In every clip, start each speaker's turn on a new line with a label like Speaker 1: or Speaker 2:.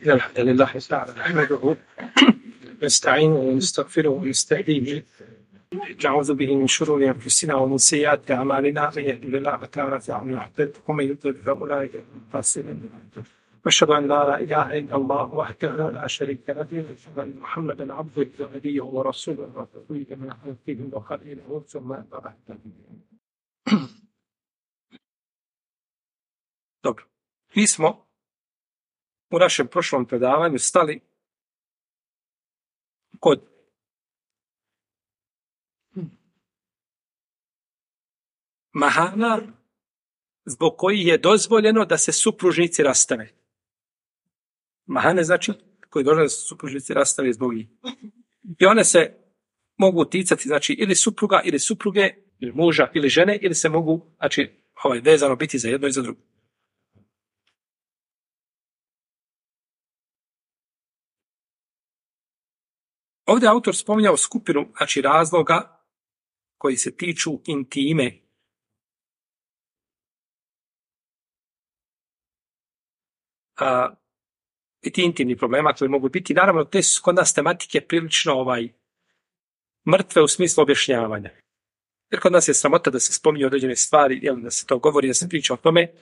Speaker 1: إن الحمد لله تعالى نحمده نستعينه ونستغفره ونستهديه نعوذ به من شرور أنفسنا ومن سيئات أعمالنا من يهده الله تعالى فهو المهتد ومن يضلل فأولئك هم الخاسرون وأشهد أن لا إله إلا الله وحده لا شريك له وأشهد أن محمدا عبده ونبيه ورسوله وصفيه من خلقه وخليله ثم أما بعد. Dobro, mi smo u našem prošlom predavanju stali kod mahana zbog kojih je dozvoljeno da se supružnici rastave. Mahane znači koji dozvoljeno da se supružnici rastave zbog njih. I one se mogu ticati znači ili supruga ili supruge, ili muža ili žene, ili se mogu znači vezano biti za jedno i za drugo. Ovdje je autor spominjao skupinu znači razloga koji se tiču intime. I ti intimni problema koji mogu biti, naravno te su kod nas tematike prilično mrtve u smislu objašnjavanja. Jer kod nas je sramota da se spominju određene stvari, da se to govori, da se priča o tome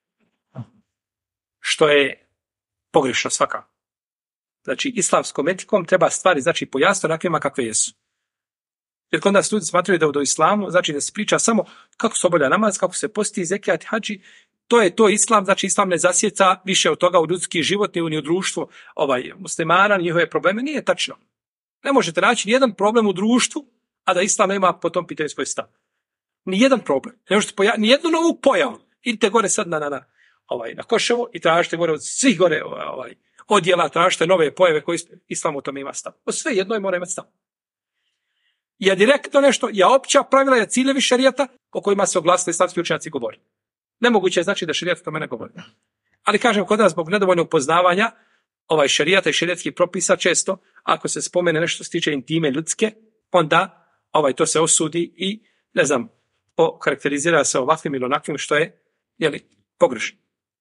Speaker 1: što je pogrešno svakako. Znači, islamskom etikom treba stvari znači pojasniti onakvima kakve jesu. Jer kod nas ljudi smatraju da u islamu znači da se priča samo kako se obavlja namaz, kako se posti, zekijat, hadži, to je to islam, znači islam ne zasjeca više od toga u ljudski život, ni u društvu muslimana, njihove probleme, nije tačno. Ne možete naći nijedan problem u društvu, a da islam nema po tom pitanju svoj stav. Nijedan problem. Ne možete nijednu novu pojavu. Idite gore sad na Koševo i tražite gore od svih gore odjela, tražite nove pojave koji islam u tome ima stav. O sve jedno je mora imati stav. Ja direktno nešto, ja opća pravila, ja ciljevi šerijata o kojima se oglasili islamski učenjaci govori. Nemoguće je znači da šerijat o tome ne govori. Ali kažem, kod nas zbog nedovoljnog poznavanja šerijata i šerijatskih propisa često, ako se spomene nešto se tiče intime ljudske, onda to se osudi i, ne znam, okarakterizira se ovakvim ili onakvim što je, pogrešno.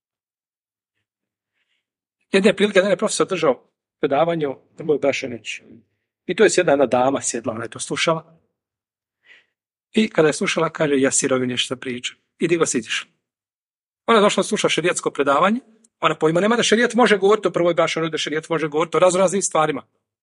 Speaker 1: Jedne prilike, jedan je profesor držao predavanje o moj Brašenić. I to je jedna dama sjedla, ona je to slušala. I kada je slušala, kaže, ja sirovi nešto pričam. Idi go sidiš. Ona je došla sluša šerijatsko predavanje. Ona pojma nema da šerijat može govoriti o prvoj brašni, da šerijat može govoriti o raznim stvarima.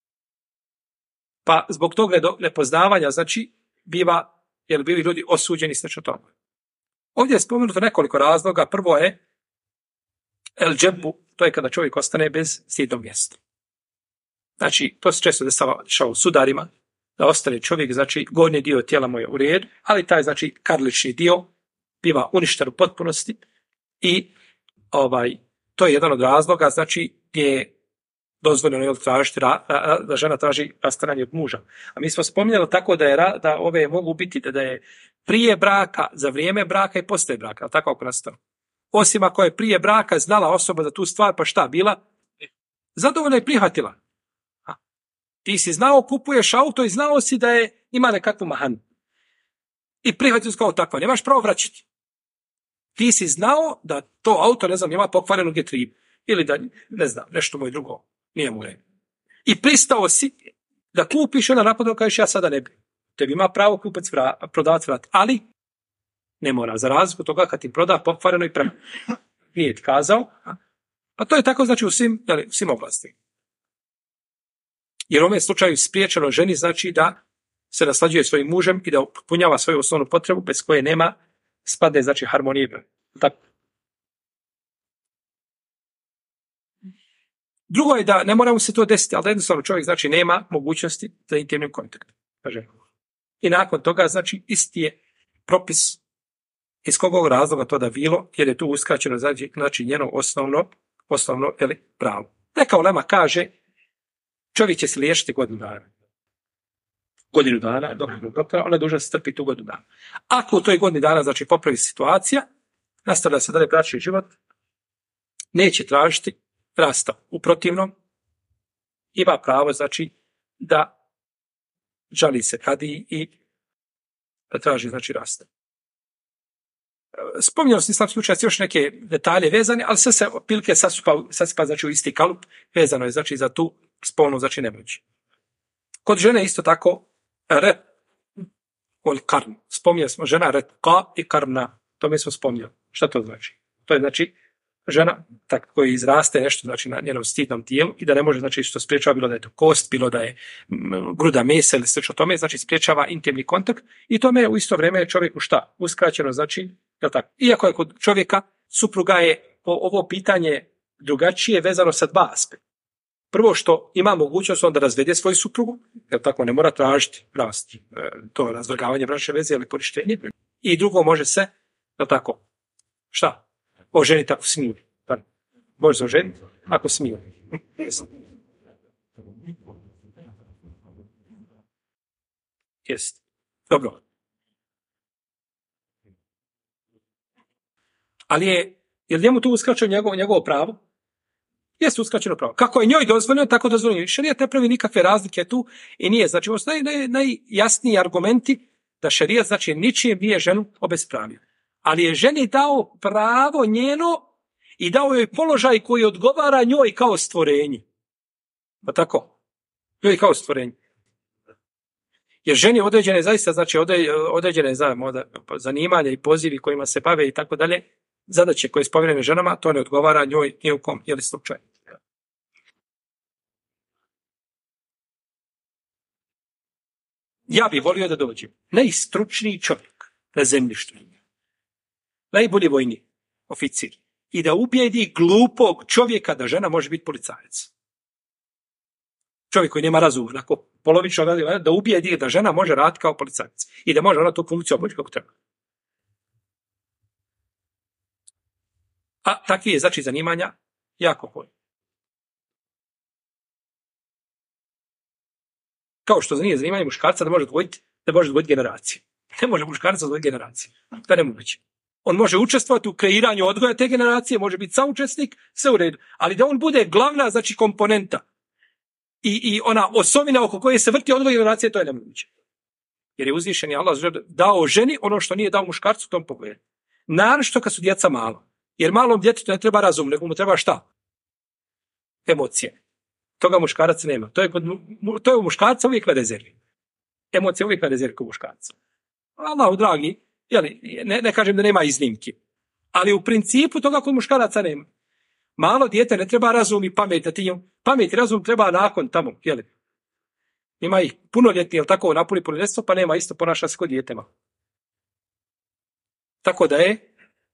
Speaker 1: Pa zbog toga nepoznavanja, znači, bili ljudi osuđeni slično tome. Ovdje je spomenuto nekoliko razloga. Prvo je el džebu, to je kada čovjek ostane bez sjednog mjesta. Znači, to se često dešava u sudarima, da ostane čovjek, znači, gornji dio tijela mu je u redu, ali taj, znači, karlični dio biva uništen u potpunosti i to je jedan od razloga, znači, gdje je dozvoljeno tražiti, da žena traži rastavanje od muža. A mi smo spominjali tako da ove mogu biti da je prije braka, za vrijeme braka i poslije braka, ali tako ako nastalo. Osim ako je prije braka znala osoba za tu stvar, pa šta bila? Zadovoljno je prihvatila. Ti si znao, kupuješ auto i znao si da ima nekakvu mahanu. I prihvatio si kao takva, nemaš pravo vraćati. Ti si znao da to auto, ne znam, ima pokvarenu getribu. Ili da, ne znam, nešto mu je drugo. Nije mu redu. I pristao si da kupiš, onda napadno kažeš ja sada ne bi. Tebi ima pravo kupac prodavac vrati. Ali ne mora, za razliku toga kad ti proda pokvareno i nije ti kazao. Pa to je tako znači u svim oblastima. Jer u ovom slučaju spriječeno ženi znači da se naslađuje svojim mužem i da punjava svoju osnovnu potrebu bez koje nema spadne znači harmonije. Tako. Drugo je da ne mora mu se to desiti, ali da jednostavno čovjek znači nema mogućnosti za intimnim kontaktom. I nakon toga znači isti je propis iz kog razloga to da bilo, jer je tu uskraćeno znači njeno osnovno pravo. Neka ulema kaže čovjek će se liječiti godinu dana. Godinu dana, doktora, ona je dužna se strpiti tu godinu dana. Ako u toj godini dana, znači, popravi situacija, nastavlja se dalje bračni život, neće tražiti rastav. U protivnom, ima pravo, znači, da žali se kadiji i da traži, znači, rastav. Spominjali su islamski učenjaci još neke detalje vezane, ali sve se pilke sasipa znači u isti kalup, vezano je znači za tu spolnu, znači nemoć. Kod žene isto tako ret ol karn. Spominjali smo žena retka i karna. To mi smo spominjali. Šta to znači? To je znači žena tak koji izraste nešto znači na njenom stidnom tijelu i da ne može znači što spriječava bilo da je to kost, bilo da je gruda mesa ili slično tome, znači spriječava intimni kontakt i tome u isto vrijeme je čovjeku šta? Uskraćeno znači, je tako? Iako je kod čovjeka supruga je ovo pitanje drugačije vezano sa dva aspekta. Prvo što ima mogućnost onda razvede svoju suprugu, jer tako ne mora tražiti to razvrgavanje bračne veze ili korištenje. I drugo može se, je tako, šta? Oženiti ako smije. Može se oženiti ako smije. Jest. Dobro. Ali je njemu tu uskraćeno njegovo pravo? Jeste uskraćeno pravo. Kako je njoj dozvoljeno, tako dozvoljeno. Šerijat ne pravi nikakve razlike tu i nije. Znači, ovo su najjasniji argumenti da šerijat, znači, ničijem nije ženu obespravio. Ali je ženi dao pravo njeno i dao joj položaj koji odgovara njoj kao stvorenje. Pa tako? Njoj kao stvorenje. Jer ženi određene, zaista, znači, određene zanimanja i pozivi kojima se bave i tako dalje, zadaće koje su povjerene ženama, to ne odgovara njoj ni u kom slučaju. Ja bih volio da dođem najstručniji čovjek na zemljištu, najbolji vojni oficir i da ubijedi glupog čovjeka da žena može biti policajac. Čovjek koji nema razuma, onako polovično da ubijedi da žena može raditi kao policajac i da može ona tu funkciju obaviti kako treba. A takvi je, znači, zanimanja jako puno. Kao što nije zanimanje muškarca da može odgojiti generacije. Ne može muškarac odgojiti generacije. To je nemoguće. On može učestvovati u kreiranju odgoja te generacije, može biti saučesnik, sve u redu. Ali da on bude glavna, znači, komponenta i ona osovina oko koje se vrti odgoj generacije, to je nemoguće. Jer je uzvišeni Allah dao ženi ono što nije dao muškarcu u tom pogledu. Naročito kad su djeca malo. Jer malom djetetu ne treba razum, nego mu treba šta? Emocije. Toga muškarac nema. To je u muškarca uvijek na rezervi. Emocije uvijek na rezervi kod muškarca. Allahu dragi, ne kažem da nema iznimki. Ali u principu toga kod muškaraca nema. Malo dijete ne treba razum i pamet. Pamet i razum treba nakon tamo. Ima ih punoljetni, jel tako, napuni punoljetstvo, pa nema isto ponaša se kod djetema. Tako da je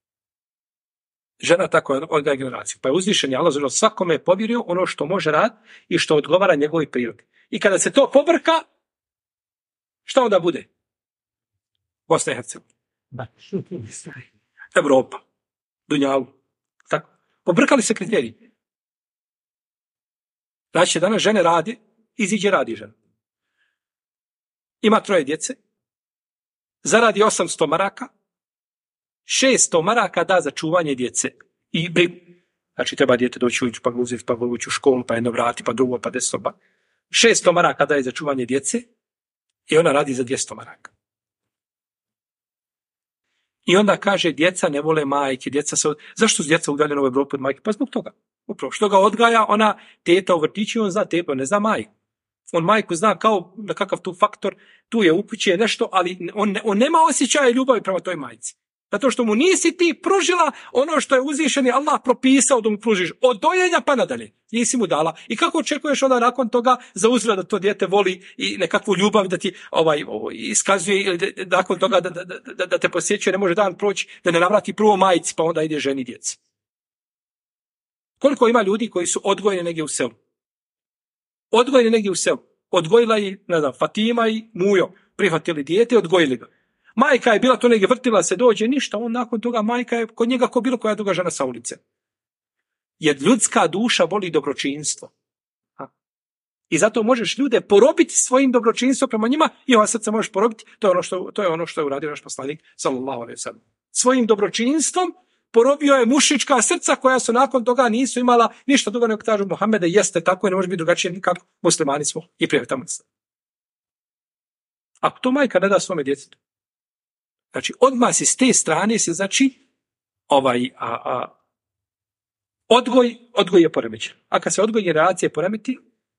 Speaker 1: žena tako odgaja generaciju. Pa je uzvišen Allah svakome povjerio ono što može raditi i što odgovara njegovoj prirodi. I kada se to pobrka, šta onda bude? Bosna i Hercegovina. Evropa. Dunjalu. Tako. Pobrkali se kriteriji. Znači, danas žene radi, iziđe radi žena. Ima 3 djece, zaradi 800 maraka, 600 maraka da za čuvanje djece. Znači, treba dijete doći ući, pa ga uzeti, pa ga ući u školu, pa jedno vrati, pa drugo, pa 10. 600 maraka daje za čuvanje djece i ona radi za 200 maraka. I onda kaže, djeca ne vole majke, zašto su djeca udaljena u Evropu od majke? Pa zbog toga. Upravo, što ga odgaja ona teta u vrtiću, on zna tetu, ne zna majku. On majku zna kao nekakav tu faktor, tu je upućuje nešto, ali on nema osjećaja ljubavi prema toj majci. Zato što mu nisi ti pružila ono što je uzvišeni Allah propisao da mu pružiš. Od dojenja pa nadalje. Nisi mu dala. I kako očekuješ onda nakon toga za uzvrat da to dijete voli i nekakvu ljubav da ti iskazuje ili nakon toga da te posjećuje, ne može dan proći, da ne navrati prvo majici pa onda ide ženi djeci. Koliko ima ljudi koji su odgojeni negdje u selu? Odgojeni negdje u selu. Odgojila i, Fatima i Mujo. Prihvatili dijete i odgojili ga. Majka je bila to negdje, vrtila se, dođe, ništa, on nakon toga majka je kod njega ko bilo koja druga žena sa ulice. Jer ljudska duša voli dobročinstvo. I zato možeš ljude porobiti svojim dobročinstvom prema njima i ova srca možeš porobiti, to je ono što je uradio naš poslanik, sallallahu alejhi ve sellem. Svojim dobročinstvom porobio je mušička srca koja su nakon toga nisu imala ništa drugo nego kažu Muhammede, jeste tako i ne može biti drugačije nikako, muslimani smo i prijatelji. Ako to majka ne da svome djetetu, Znači, odmah si s te strane se, znači, odgoj je poremećen. A kad se odgoj generacije poremeti,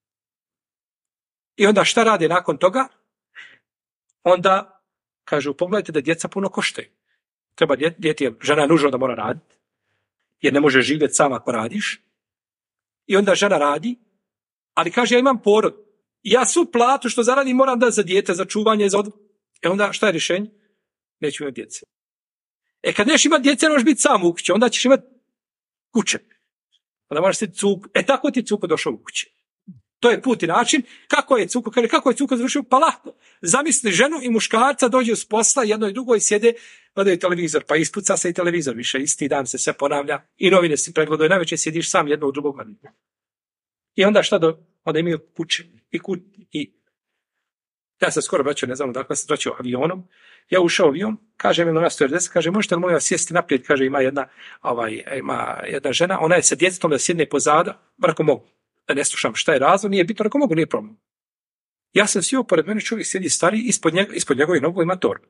Speaker 1: i onda šta rade nakon toga? Onda, kažu, pogledajte da djeca puno koštaju. Treba djeti, žena je nužno da mora raditi, jer ne može živjeti sama ako radiš. I onda žena radi, ali kaže, ja imam porod. Ja svu platu što zaradim moram dati za dijete, za čuvanje, za odgoj. Onda šta je rješenje? Neću imati djece. Kad neš imati djece, možeš biti sam u kući, onda ćeš imati kuće. Onda možeš biti cuku. Tako ti Cuko došao u kući. To je put i način. Kako je Cuko završio? Pa lako. Zamisli ženu i muškarca, dođu s posla, jedno i drugo i sjede, gledaju televizor, pa ispuca se i televizor više. Isti dan se sve ponavlja i novine si pregledaju. Najveće sjediš sam jedno u drugog. I onda šta onda imaju kuće i ja sam skoro vraćao, ne znam dakle, sam vraćao avionom. Ja ušao avion, kaže mi ona stewardesa, kaže, možete li moja sjesti naprijed, kaže, ima jedna žena, ona je sa djetetom da sjedne pozada, ako mogu, da ne slušam šta je razlog, nije bitno, ako mogu, nije problem. Ja sam sjeo, pored mene čovjek sjedi stari, ispod njegovih nogu ima torba.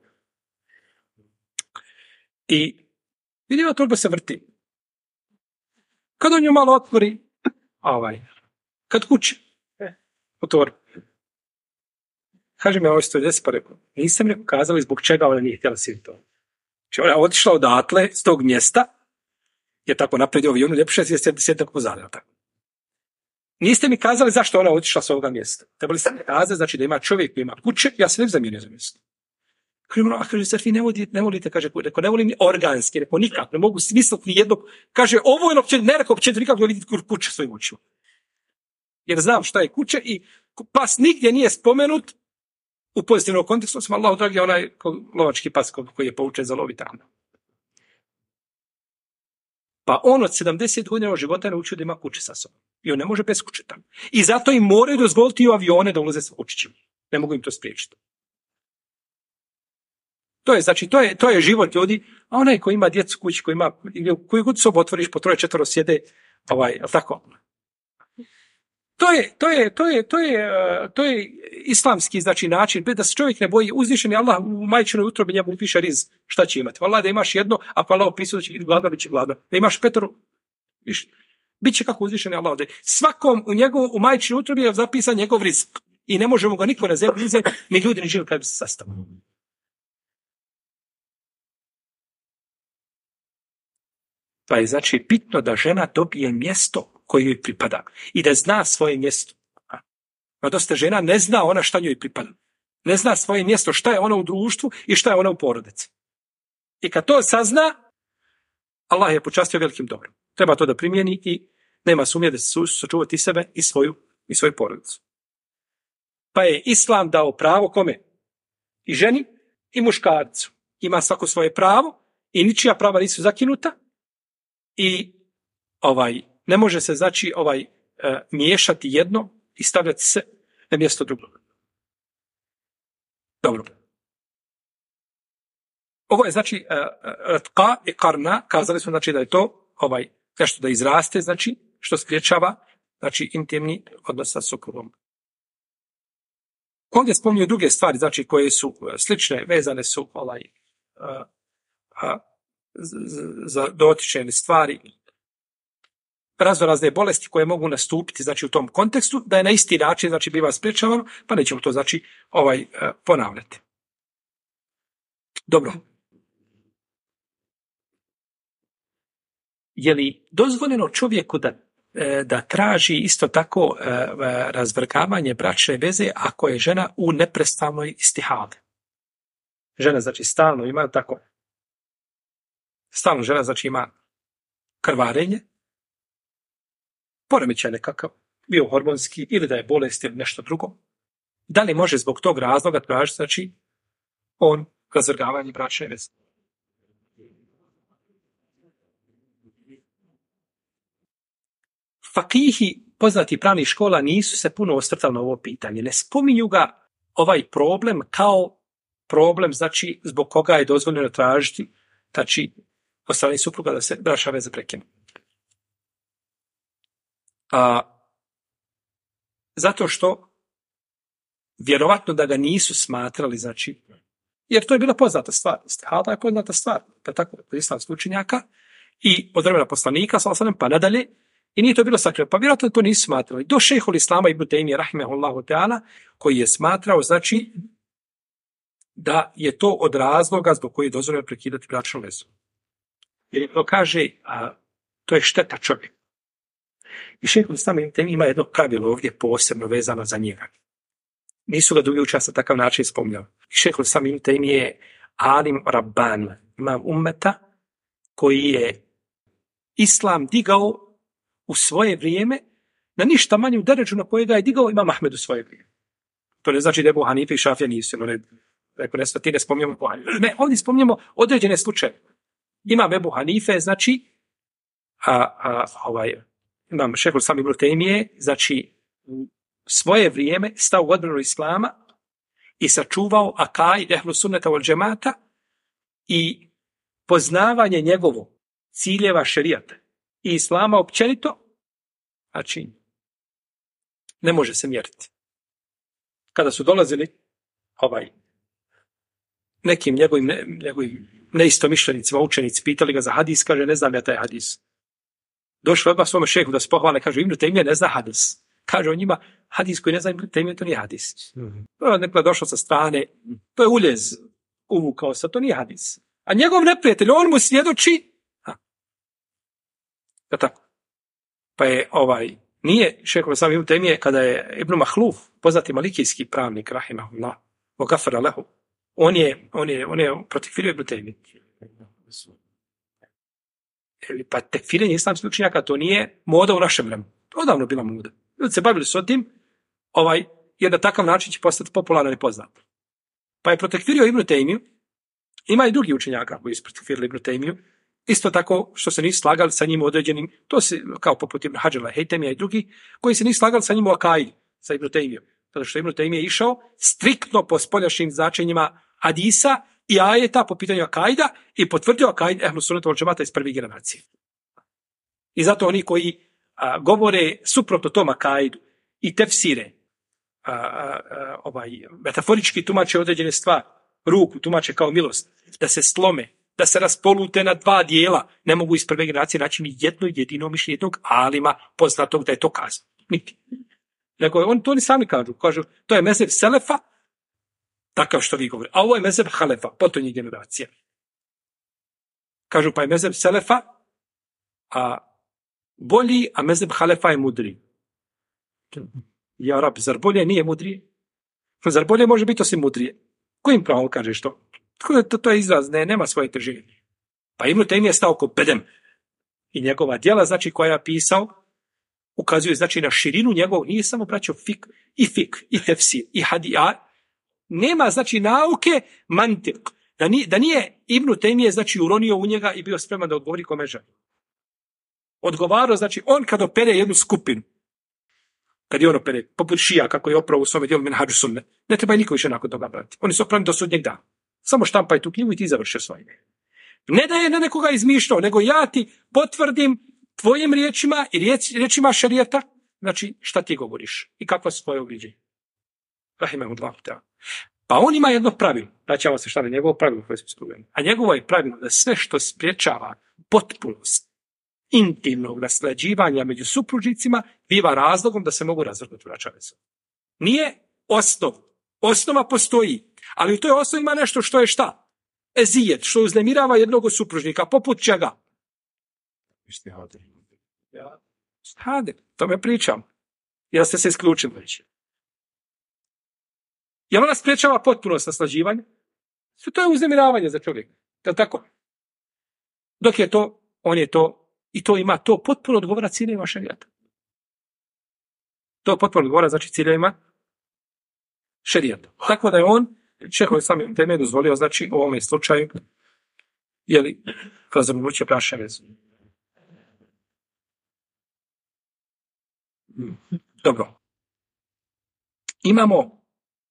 Speaker 1: I vidim, torba se vrti. Kad on ju malo otvori, kad kuće, u torbu. Kaže mi, ovo je 110, pa rekao, niste mi kazali zbog čega ona nije htjela sjediti to. Znači, ona je otišla odatle, s tog mjesta, je tako napredio avionu, ljepše sjeti tako pozadnje. Niste mi kazali zašto ona otišla s ovoga mjesta. Trebali ste mi kazati, znači da ima čovjek koji ima kuće, ja se ne bi zamijenio za mjesto. Kaže, sad vi ne volite, kaže, ne volim ni organski, rekao, nikak, ne mogu smisliti ni jednog, kaže, ovo je opće, ne rekao, opće, nikako ne vidjeti kuće svojim očima. Jer znam šta je kuće i pas nigdje nije spomenut u pozitivnom kontekstu, sam Allah dragi onaj lovački pas koji je poučen za lovi tamo. Pa on od 70 godina života je naučio da ima kuće sa sobom. I on ne može bez kuće tamo. I zato im moraju dozvoliti u avione da ulaze sa kućićima. Ne mogu im to spriječiti. To je život ljudi, a onaj koji ima djecu kući, koji god sobu otvoriš, po 3-4 sjede, tako. To je islamski, znači, način, da se čovjek ne boji, uzvišen je Allah u majčinoj utrobi, njemu piše riz, šta će imati. Valjda da imaš jedno, ako Allah opisuje da će biti gladan, bit će gladan. Da imaš 5, bit će kako uzvišen je Allah. Svakom u majčinoj utrobi je zapisan njegov rizik. I ne možemo ga niko na zemlji uzeti, ni ljudi ne žive kad bi se sastavili. Pa je znači bitno da žena dobije mjesto koje joj pripada i da zna svoje mjesto. A dosta žena ne zna ona šta njoj pripada. Ne zna svoje mjesto, šta je ona u društvu i šta je ona u porodici. I kad to sazna, Allah je počastio velikim dobrom. Treba to da primjeni i nema sumnje da se sačuvati sebe i svoju porodicu. Pa je Islam dao pravo kome? I ženi i muškarcu. Ima svako svoje pravo i ničija prava nisu zakinuta i ne može se znači miješati jedno i stavljati se na mjesto drugog. Dobro. Ovo je znači ratqa i karna, kazali smo znači da je to nešto da izraste, znači što spriječava znači intimni odnos sa suprugom. Ovdje spominju druge stvari, znači koje su slične, vezane su za dotične stvari, razne bolesti koje mogu nastupiti znači u tom kontekstu, da je na isti način znači biva spriječavano, pa nećemo to znači ponavljati. Dobro. Je li dozvoljeno čovjeku da traži isto tako razvrgavanje bračne veze ako je žena u neprestanoj istihadi? Žena znači stalno ima tako. Stalno žena znači ima krvarenje, poremećaj nekakav, bio hormonski ili da je bolest ili nešto drugo. Da li može zbog tog razloga tražiti znači on razvrgavanje bračne veze? Fakihi, poznati pravnih škola, nisu se puno osvrtali na ovo pitanje. Ne spominju ga ovaj problem kao problem, znači, zbog koga je dozvoljeno tražiti, znači, od strane supruga da se bračna veza prekine. Zato što vjerovatno da ga nisu smatrali, znači, Jer to je bila poznata stvar. Istihada je poznata stvar. Pa tako, od islamskih učenjaka i od vremena poslanika, pa nadalje, i nije to bilo sakriveno. Pa vjerojatno to nisu smatrali. Do šejhul islama ibn Tejmije, rahimehullahu ta'ala, koji je smatrao, znači, da je to od razloga zbog koji je dozvoljeno prekidati bračnu vezu. Jer to kaže, to je šteta čovjek. I šejhul islama ibn Tejmije ima jedno pravilo ovdje posebno vezano za njega. Nisu ga drugi učenjaci na takav način spominjali. I šejhul islama ibn Tejmije je alim rabbani, imam ummeta koji je islam digao u svoje vrijeme na ništa manju deređu na koje ga je digao imam Ahmed u svoje vrijeme. To ne znači da Ebu Hanife i Šafija nisu. Rekao, ne spominjamo Ebu Hanife. Ne, ovdje spominjamo određene slučaje. Imam Ebu Hanife, znači, imam šejhul islama ibn Tejmije, znači, u svoje vrijeme stao u odbranu islama i sačuvao akaid ehlu sunneta wal džemata i poznavanje njegovo ciljeva šerijata i islama općenito, znači ne može se mjeriti. Kada su dolazili nekim njegovim neistomišljenicima, učenici, pitali ga za hadis, kaže, ne znam ja taj hadis. Došli odmah svome šehu da se pohvale, kaže, Ibn Tejmije ne zna hadis. Kaže on njima, hadis koji ne zna Ibn Tejmije, to nije hadis. To je nekada došao sa strane, to je uljez, uvukao se, to nije hadis. A njegov neprijatelj, on mu svjedoči, da tako. Pa je nije šejhul islam ibn Tejmije, kada je Ibn Mahluf, poznati malikijski pravnik, rahimahullah, wa gafara lehu, on je protekfirio Ibn Tejmije. Pa tekfirenje islamskih učenjaka, to nije moda u našem vremenu. To je odavno bila moda. Ljudi se bavili s tim, jer na takav način će postati popularan i poznat. Pa je protekfirio Ibn Tejmiju. Ima i drugi učenjaka koji su protekfirili Ibn Tejmiju. Isto tako što se nisu slagali sa njim određenim, to se kao poput Ibn Hadžala, Hejtemija i drugi, koji se nisu slagali sa njim u akaidu, sa Ibn Tejmijom. Zato što Ibn Tejmije išao striktno po spoljašnjim značenjima hadisa i ajeta po pitanju akaida i potvrdio akaid ehlu sunneta wal džemata iz prvih generacije. I zato oni koji govore suprotno tom akaidu i tefsire, metaforički tumače određene stvari, ruku tumače kao milost, da se slome, da se raspolute na dva dijela, ne mogu iz prve generacije naći ni jedno jedino mišljenje jednog alima poznatog da je to kazano. Niti. Nego to oni sami kažu, to je mezheb selefa, takav što vi govorite. A ovo je mezheb halefa, potonjih generacija. Kažu pa je mezheb selefa bolji, a mezheb halefa je mudri. Ja rab, zar bolje nije mudrije? Zar bolje može biti osim mudrije? Kojim pravom kažeš to? To je izraz, nema svoje težine. Pa Ibn Tejmije je stao ko bedem. I njegova djela, znači, koja je pisao, ukazuje, znači, na širinu njegovog, nije samo braćo fik i tefsir, i hadija. Nema, znači, nauke mantik. Da nije Ibn Tejmije, znači, uronio u njega i bio spreman da odgovori kome želi. Odgovarao, znači, on kad opere jednu skupinu, kad je on opere, poput šija, kako je opravo u svome dijelu Minhadžu sunne, ne treba i niko više nakon toga brati. Oni su opravni do sudnjeg dana. Samo štampaj tu knjigu i ti završio svoje. Ne da je na nekoga izmišljao, nego ja ti potvrdim tvojim riječima i riječima šerijata, znači šta ti govoriš i kakva su tvoje uviđenje. Rahimehullah. Pa on ima jedno pravilo, vraćamo se šta na njegovo pravilo koje smo spomenuli. A njegovo je pravilo da sve što spriječava potpunost intimnog naslađivanja među supružnicima biva razlogom da se mogu razvrgnuti bračna veza. Nije osnov. Osnova postoji, ali u toj osnovi ima nešto što je šta? Ezijet, što uznemirava jednog supružnika, poput čega? Stihade, to me pričam. Ja ste se isključili već. Jel ona spriječava potpunost naslađivanja? To je uznemiravanje za čovjeka. Je tako? Dok je to, on je to, i to ima, to potpuno odgovara ciljevima šerijata. To potpuno odgovara, znači, ciljevima šerijata. Tako da je on, šejhul islam ibn Tejmije dozvolio, znači, u ovome slučaju, razvrgnuće bračne veze. Dobro. Imamo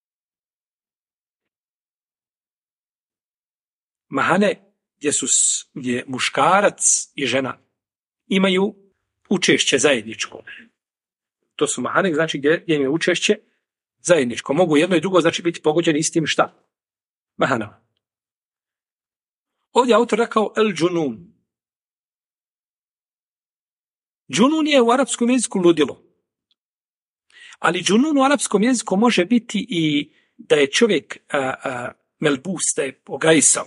Speaker 1: mahane gdje muškarac i žena imaju učešće zajedničko. To su mahane, znači gdje imaju učešće zajedničko. Mogu jedno i drugo, znači, biti pogođeni istim šta? Mahanama. Ovdje autor rekao el džunun. Džunun je u arapskom jeziku ludilo. Ali džunun u arapskom jeziku može biti i da je čovjek melbus, da je ograjisao.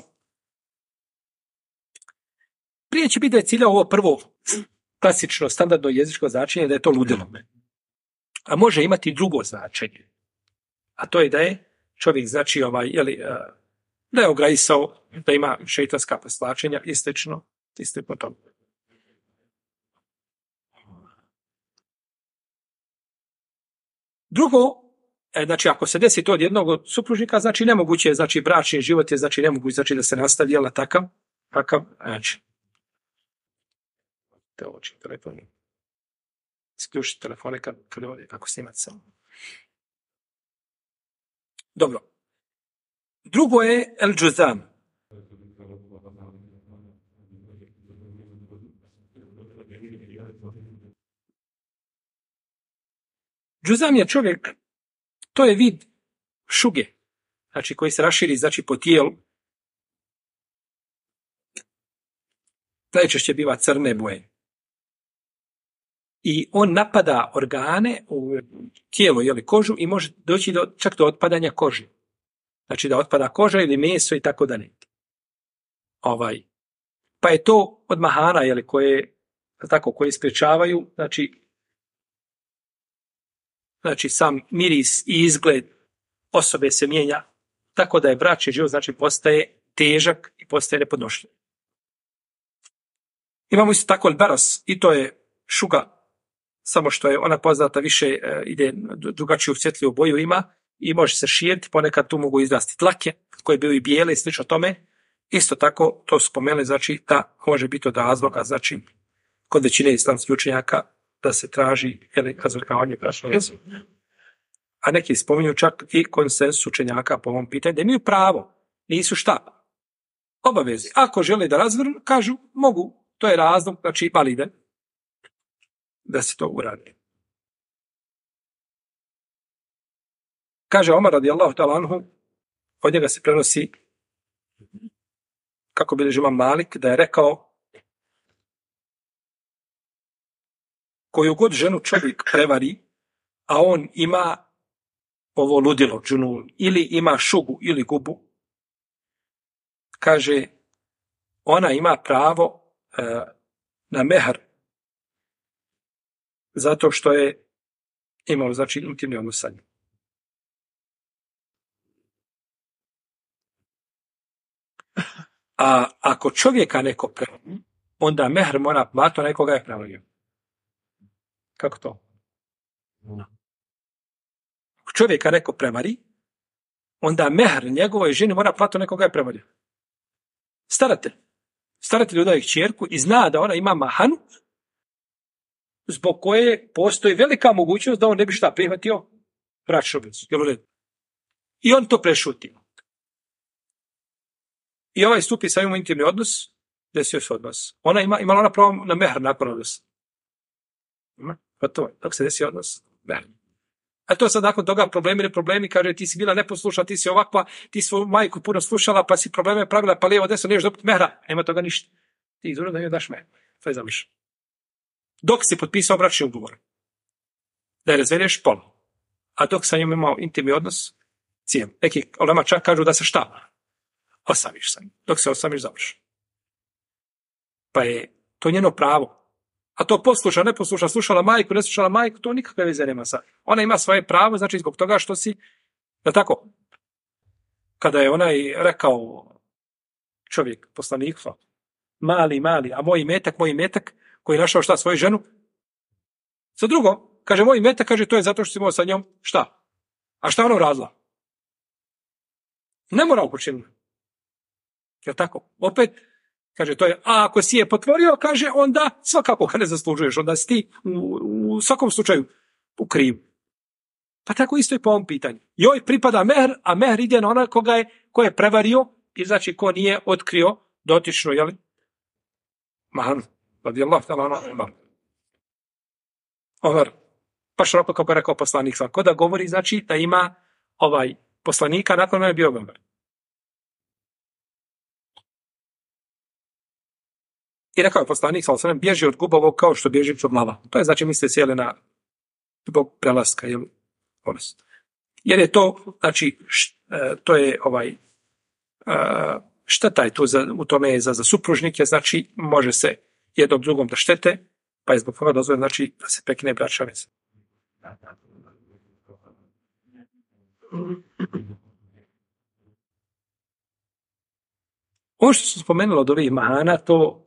Speaker 1: Prije će biti da je ciljao ovo prvo klasično, standardno jezičko značenje, da je to ludilo. A može imati drugo značenje. A to je da je čovjek znači da je ograjisao, da ima šeitanska preslačenja i slično po tome. Drugo, znači ako se desi to od jednog od supružnika, znači nemoguće je, znači bračni život je, znači nemoguće, znači da se nastavi, ali takav, znači. Te oči, telefon. Isključite telefone kad ovdje, kako snimati samo. Dobro. Drugo je el džuzam. Džuzam je čovjek, to je vid šuge, znači koji se raširi, znači po tijelu. Najčešće biva crne boje. I on napada organe u tijelu, kožu, i može doći čak do otpadanja kože. Znači da otpada koža ili meso i tako dalje. Pa je to od mahana, koje sprječavaju, znači sam miris i izgled osobe se mijenja, tako da je bračni život, znači postaje težak i postaje nepodnošljiv. Imamo isto tako el-baras, i to je šuga, samo što je ona poznata više, ide drugačiju svjetliju boju ima i može se širiti, ponekad tu mogu izrasti tlake, koje bili bijele i slično tome. Isto tako, to su spomenuli, znači da može biti od razloga, znači kod većine islamskih učenjaka da se traži razvrgavanje bračnog jezika. A neki spominju čak i konsensus učenjaka po ovom pitanju, da imaju pravo, nisu šta? Obavezi. Ako žele da razvrnu, kažu, mogu, to je razlog, znači validen, da se to uradi. Kaže Omar radijallahu ta'ala anhu, od njega se prenosi, kako bilježi imam Malik, da je rekao, koju god ženu čovjek prevari, a on ima ovo ludilo, džunun, ili ima šugu ili gubu, kaže, ona ima pravo na mehr, zato što je imao, znači, intimni odnos sa njim. A ako čovjeka neko prevari, onda mehr mora platiti onaj koga je prevario. Kako to? Ako čovjeka neko prevari, onda mehr njegovoj ženi mora platiti onaj koga je prevario. Staratelj udaje kćerku i zna da ona ima mahanu, zbog koje postoji velika mogućnost da on ne bi šta prihvatio bračnu vezu. I on to prešuti. I ovaj stupi sa njom intimni odnos, desio se odnos. Ona imala ona pravo na mehr nakon odnosa. Pa to je, dok se desi odnos, mehr. A to sad nakon toga problemi, kaže ti si bila neposlušna, ti si ovakva, ti svoju majku puno slušala, pa si probleme pravila, pa lijevo desno, neš dobiti mehra, nema toga ništa. Ti izvrlo da joj daš mehr. To je završeno. Dok si potpisao bračni ugovor, da je razvedeš pola, a dok sa njom imao intimni odnos, cijem. Neki ulema čak kažu da se šta? Osamiš sa njim. Dok se osamiš, završi. Pa je to njeno pravo. A to posluša, ne posluša, slušala majku, ne slušala majku, to nikakve veze nema sa. Ona ima svoje pravo, znači zbog toga što si, da tako, kada je onaj rekao čovjek, poslanik, mali, a moj imetak, koji je našao šta, svoju ženu? Sa drugo, kaže, moj imetak, kaže, to je zato što si imao sa njom, šta? A šta ona uradila? Ne mora počiniti. Jel tako? Opet, kaže, to je, a ako si je potvorio, kaže, onda svakako ga ne zaslužuješ, onda si ti u svakom slučaju u krivu. Pa tako isto i po ovom pitanju. Joj pripada mehr, a mehr ide na ona ko je prevario, i znači ko nije otkrio dotično, jel? Mahanu. Radijallahu ta'ala anhu. Omar, baš onako kako je rekao poslanik, ko da govori, znači da ima poslanika, nakon mene bio Omar. I rekao je poslanik, sallallahu bježi od gubavog kao što bježi od lava. To je znači misle sjeli na zbog prelaska ili bolest. Jer je to, znači, to je šteta je tu u tome je za supružnike, znači može se jednom drugom da štete, pa je zbog toga dozvoljeno znači da se prekine bračna veza. Ovo što su spomenuli od ovih mahana,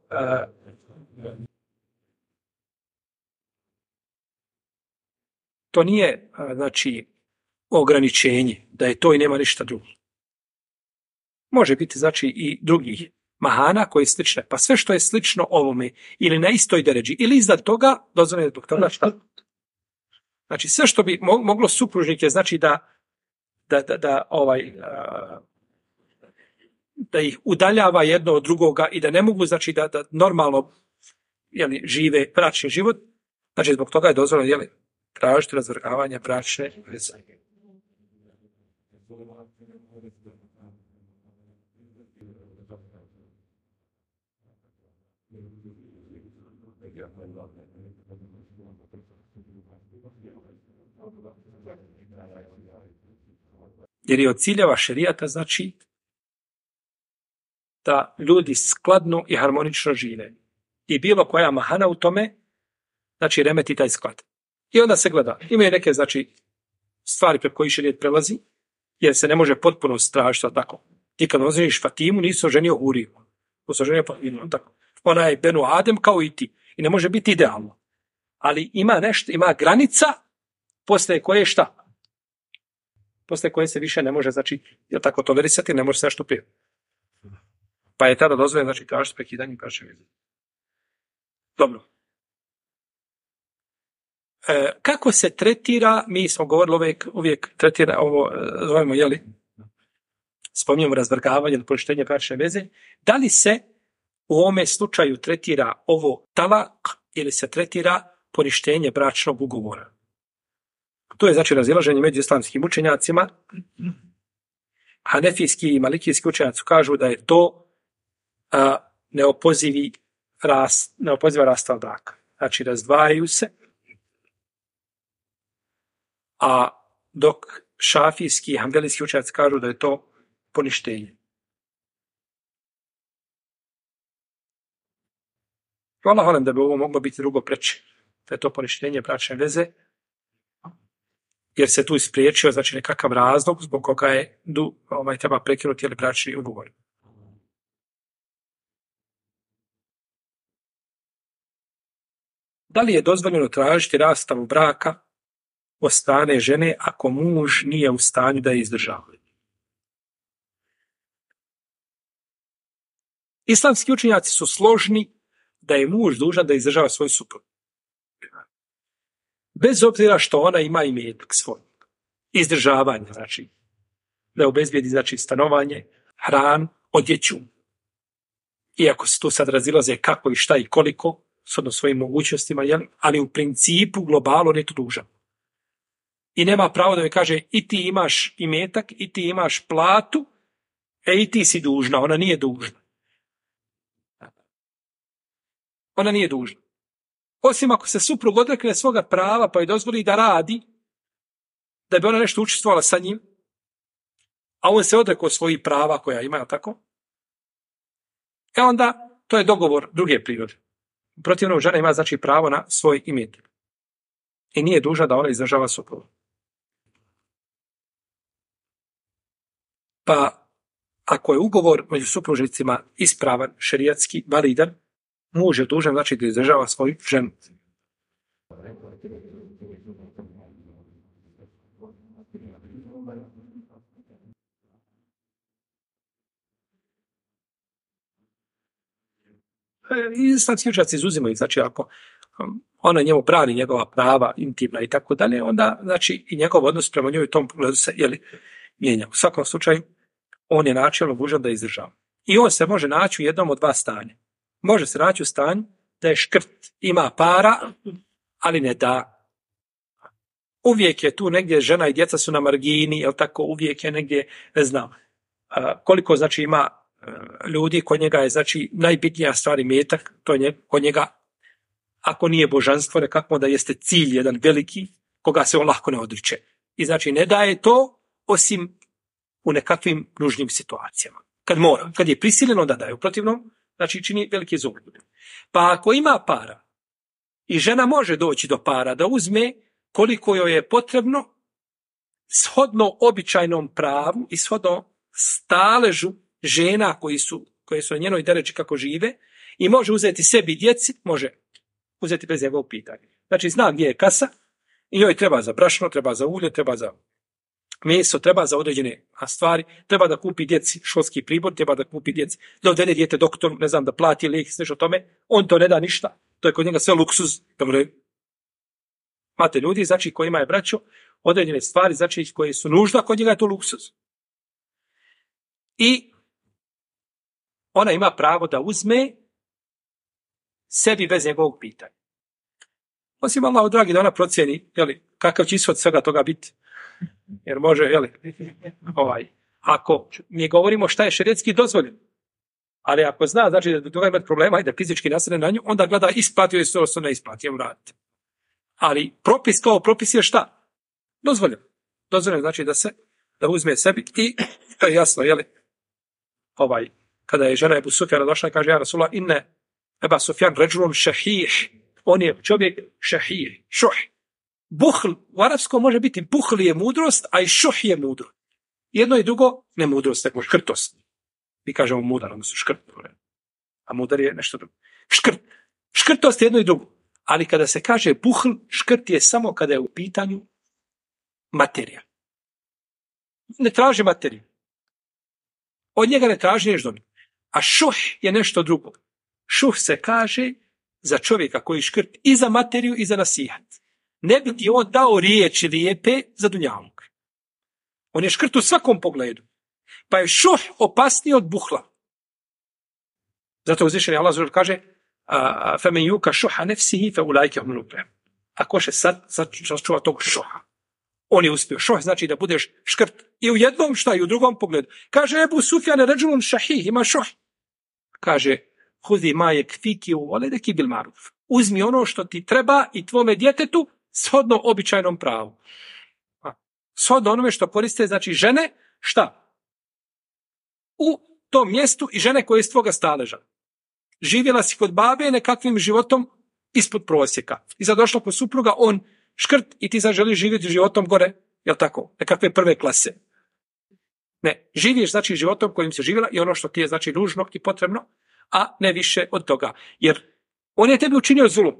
Speaker 1: to nije znači ograničenje, da je to i nema ništa drugo. Može biti znači i drugih mahana koji je slične, pa sve što je slično ovome ili na istoj deređi ili iznad toga, dozvoljeno zbog toga šta? Znači sve što bi moglo supružnike, znači da ih udaljava jedno od drugoga i da ne mogu, znači da normalno žive bračni život, znači zbog toga je dozvoljeno tražiti razvrgavanje bračne veze. Jer je od ciljeva šerijata znači da ljudi skladno i harmonično žive. I bilo koja mahana u tome, znači remeti taj sklad. I onda se gleda. Imaju neke, znači, stvari preko koji šerijet prelazi, jer se ne može potpuno stražiti, tako. Ti kad oženiš Fatimu, nisi oženio Huriju. Oženio Fatimu, tako. Ona je Benu Adem kao i ti. I ne može biti idealno. Ali ima nešto, ima granica, posle koje šta? Posle koje se više ne može, znači, tako tolerisati, ne može se nešto prije. Pa je tada dozvoljeno, znači, tražiti prekidanje bračne veze. Dobro. Kako se tretira, mi smo govorili uvijek tretira ovo, zovemo, spominjamo razvrgavanje ili poništenje bračne veze, da li se u ovome slučaju tretira ovo talak ili se tretira poništenje bračnog ugovora? To je znači razilaženje među islamskim učenjacima. Hanefijski i malikijski učenjaci kažu da je to neopoziva rastav braka. Znači razdvajaju se, a dok šafijski i hanbelijski učenjaci kažu da je to poništenje. Hvala volim da bi ovo moglo biti drugo preče, da je to poništenje bračne veze, jer se tu ispriječio, znači nekakav razlog zbog koga je treba prekinuti ili bračni ugovor. Da li je dozvoljeno tražiti rastavu braka od strane žene ako muž nije u stanju da je izdržava? Islamski učenjaci su složni da je muž dužan da izdržava svoj suprug. Bez obzira što ona ima imetak svoj. Izdržavanje, znači, da obezbijedi, znači, stanovanje, hran, odjeću. Iako se tu sad razilaze kako i šta i koliko, shodno svojim mogućnostima, ali u principu globalu on je to dužan. I nema pravo da mi kaže i ti imaš imetak, i ti imaš platu, i ti si dužna. Ona nije dužna. Ona nije dužna. Osim ako se suprug odrekne svoga prava pa joj dozvoli da radi, da bi ona nešto učestvovala sa njim, a on se odrekao svojih prava koja ima, tako? Onda to je dogovor druge prirode. Protivno, žena ima znači pravo na svoj imetak. I nije dužna da ona izdržava suprugu. Pa, ako je ugovor među supružnicima ispravan, šerijatski, validan, muž je dužan znači da izdržava svoju ženu. Islamski učenjaci izuzimaju, znači ako ona njemu brani njegova prava intimna i tako dalje, onda znači i njegov odnos prema njoj u tom pogledu se mijenja. U svakom slučaju on je načelno dužan da izdržava. I on se može naći u jednom od dva stanja. Može se naći u stanju da je škrt, ima para, ali ne da. Uvijek je tu negdje žena i djeca su na margini, tako uvijek je negdje, ne znam, koliko znači ima ljudi, kod njega je znači najbitnija stvar imetak, to je kod njega, ako nije božanstvo, nekako da jeste cilj jedan veliki, koga se on lako ne odriče. I znači ne daje to, osim u nekakvim nužnim situacijama. Kad mora, kad je prisiljeno da daje, u protivnom, znači čini veliki zulum. Pa ako ima para i žena može doći do para da uzme koliko joj je potrebno, shodno običajnom pravu i shodno staležu žena koje su na njenoj dereči kako žive, i može uzeti sebi i djeci, može uzeti bez njegovog pitanja. Znači zna gdje je kasa i njoj treba za brašno, treba za ulje, treba za meso, treba za određene stvari, treba da kupi djeci školski pribor, treba da kupi djeci, da odvede dijete doktoru, ne znam, da plati lijek, nešto o tome, on to ne da ništa, to je kod njega sve luksuz. Imate ljudi, znači kojima je braćo određene stvari, znači koje su nužda, kod njega je to luksuz. I ona ima pravo da uzme sebi bez njegovog pitanja. Osim Allah, dragi, da ona procjeni, kakav će ishod svega toga biti. Jer može, ako mi govorimo šta je šerijetski dozvoljeno, ali ako zna, znači da do toga imati problema i da fizički nasrne na nju, onda gleda isplatio je sve, što ne isplatio, raditi. Ali propis kao propis je šta? Dozvoljeno. Dozvoljeno znači da uzme sebi i to je jasno, kada je žena Ebu Sufjana došla i kaže, ja Rasulullah, inne Eba Sufjan ređulun šahih, on je čovjek šahih, šuh. Buhl u arapskom može biti buhl je mudrost, a i šuh je mudrost. Jedno i drugo ne mudrost, nego škrtost. Mi kažemo mudar, odnosno škrt. A mudar je nešto drugo. Škrtost je jedno i drugo. Ali kada se kaže buhl, škrt je samo kada je u pitanju materija. Ne traži materiju. Od njega ne traži nešto drugo. A šuh je nešto drugo. Šuh se kaže za čovjeka koji škrt i za materiju i za nasihat. Ne bi ti on dao riječi lijepe za dunjaluk. On je škrt u svakom pogledu. Pa je šuh opasniji od buhla. Zato uzvišeni Allah kaže فَمَنْ يُوكَ شُحَ نَفْسِهِ فَأُولَٰئِكَ هُمُ الْمُفْلِحُونَ. Ako se sačuva tog šuha, on je uspio. Šuh znači da budeš škrt i u jednom, šta i u drugom pogledu. Kaže Ebu Sufjan ređulun šahih, ima šuh. Kaže hudi ma yekfiki wa ladaki bil ma'ruf. Uzmi ono što ti treba i tvome djetetu shodno običajnom pravu. Shodno onome što koriste, znači žene, šta? U tom mjestu i žene koje je iz tvoga staleža. Živjela si kod babe nekakvim životom ispod prosjeka. I sad došla kod supruga, on škrt i ti sad želiš živjeti životom gore, jel tako? Nekakve prve klase. Ne, živiš znači životom kojim se živjela i ono što ti je znači nužno i potrebno, a ne više od toga. Jer on je tebi učinio zulum.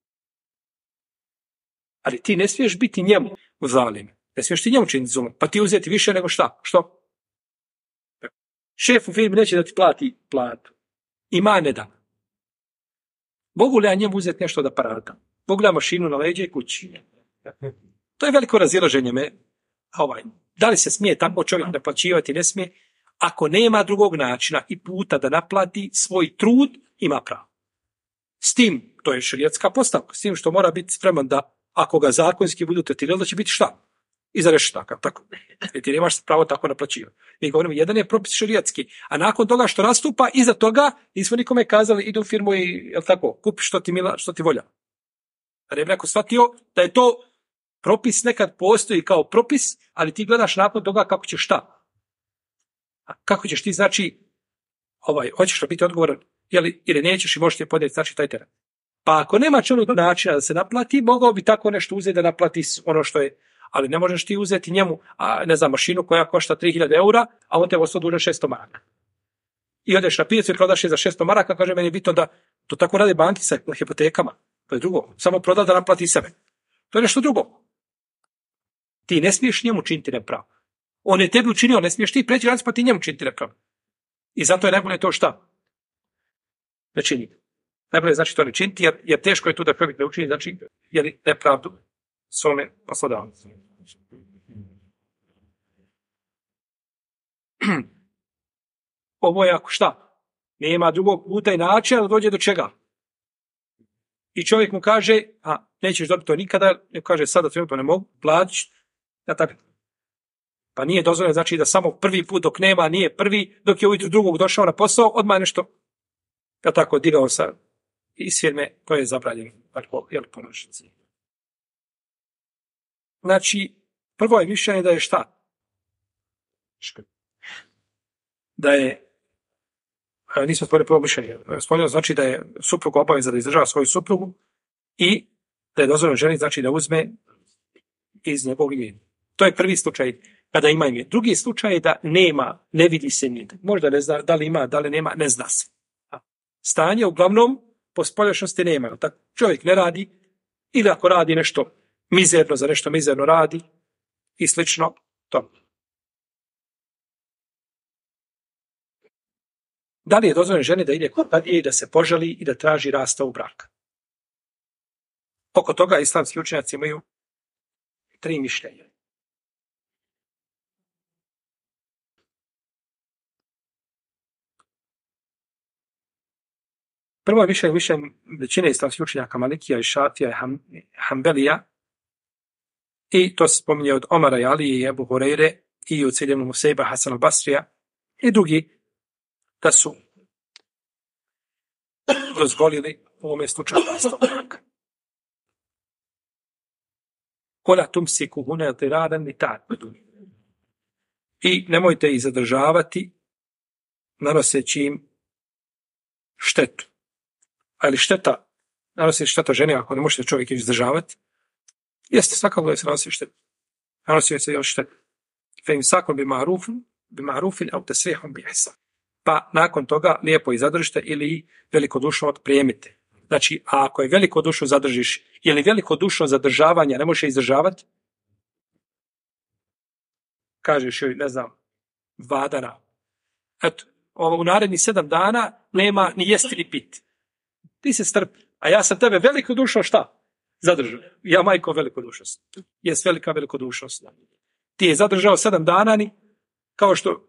Speaker 1: Ali ti ne smiješ biti njemu zalim. Ne smiješ ti njemu činiti zulum. Pa ti uzeti više nego šta? Što? Šef u firmi neće da ti plati platu. Ima ne da. Mogu li ja njemu uzeti nešto da parada? Mogu li ja mašinu na leđe i kući? To je veliko razilaženje. Da li se smije tako čovjek naplaćivati? Ne smije. Ako nema drugog načina i puta da naplati svoj trud, ima pravo. S tim, to je šerijatska postavka, s tim što mora biti spreman da, ako ga zakonski budu tretirali, da će biti šta? Iza rešetaka, tako. Jer ti nemaš pravo tako naplaćivati. Mi govorimo, jedan je propis šerijatski, a nakon toga što nastupa, iza toga nismo nikome kazali, idu u firmu i, jel tako, kupi što ti volja. A ne bi neko shvatio da je to propis, nekad postoji kao propis, ali ti gledaš nakon toga kako ćeš šta? A kako ćeš ti, znači, hoćeš li biti odgovoran, ili nećeš i možeš ti podnijeti, znači, taj teret. Pa ako nema čovjek načina da se naplati, mogao bi tako nešto uzeti da naplati ono što je, ali ne možeš ti uzeti njemu, mašinu koja košta 3000 eura, a on te ostao duže 600 maraka. I odeš na pijacu i prodaš je za 600 maraka, kaže meni je bitno da to tako rade banki sa hipotekama. To je drugo. Samo proda da naplati sebe. To je nešto drugo. Ti ne smiješ njemu činiti nepravo. On je tebi učinio, ne smiješ ti preći granicu pa ti njemu činiti nepravo. I zato je najbolje to šta? Ne činiti. Najbolje znači to ne činiti, jer teško je tu da čovjek ne učini, znači, jer nepravdu svome poslodavcu. Ovo je ako šta? Nema drugog puta i načina da dođe do čega. I čovjek mu kaže, nećeš dobiti to nikada, ne kaže sada trenutno ne mogu, platiš, ja tako. Pa nije dozvoljeno znači da samo prvi put dok nema, nije prvi, dok je ujutru drugog došao na posao, odmah nešto, ja tako digao sa iz firme, to je zabranjeno. Ponašati. Znači, prvo je mišljenje da je šta? Da je, nismo spomnili prvo mišljenje, spomnili znači da je suprug obaveza da izdržava svoju suprugu i da je dozvoljeno ženi znači da uzme iz njegovog imena. To je prvi slučaj kada ima ime. Drugi slučaj je da nema, ne vidi se ime. Možda ne zna da li ima, da li nema, ne zna se. Stanje uglavnom po spoljašnosti nema. Tako, čovjek ne radi ili ako radi nešto mizerno, za nešto mizerno radi i slično to. Da li je dozvoljeno ženi da ide kod kadije i da se požali i da traži rastavu braka? Oko toga islamski učenjaci imaju 3 mišljenja. Prvo je mišljenje većine islamskih učenjaka Malikija i Šafija i Hanbelija i to se spominje od Omara i Alije i Ebu Hureyre i od Ciljevnu Musejba Hasan al-Basrija i drugi da su dozvolili u ovome slučaju rastavu braka. Kola tumsiku hune tiradan ni ta'budu. I nemojte ih zadržavati nanoseći im štetu. Ali šteta, nanosi šteta žene ako ne možete čovjek izdržavati, jeste svakako da se nanosi šteta. Nanosi se još šteta. Fe im sakon bi ma'rufin au tasrihom bi ihsan. Pa nakon toga lijepo ih zadržite ili velikodušno otprijemite. Znači, a ako je velikodušno zadržiš, je li velikodušno zadržavanje ne možeš izdržavati? Kažeš joj, ne znam, 2 dana. Eto, u narednih 7 dana nema ni jesti ni piti. Ti se strpi. A ja sam tebe velikodušno šta? Zadržao. Ja majko velikodušnost. Jes velika velikodušnost. Ti je zadržao 7 dana ni kao što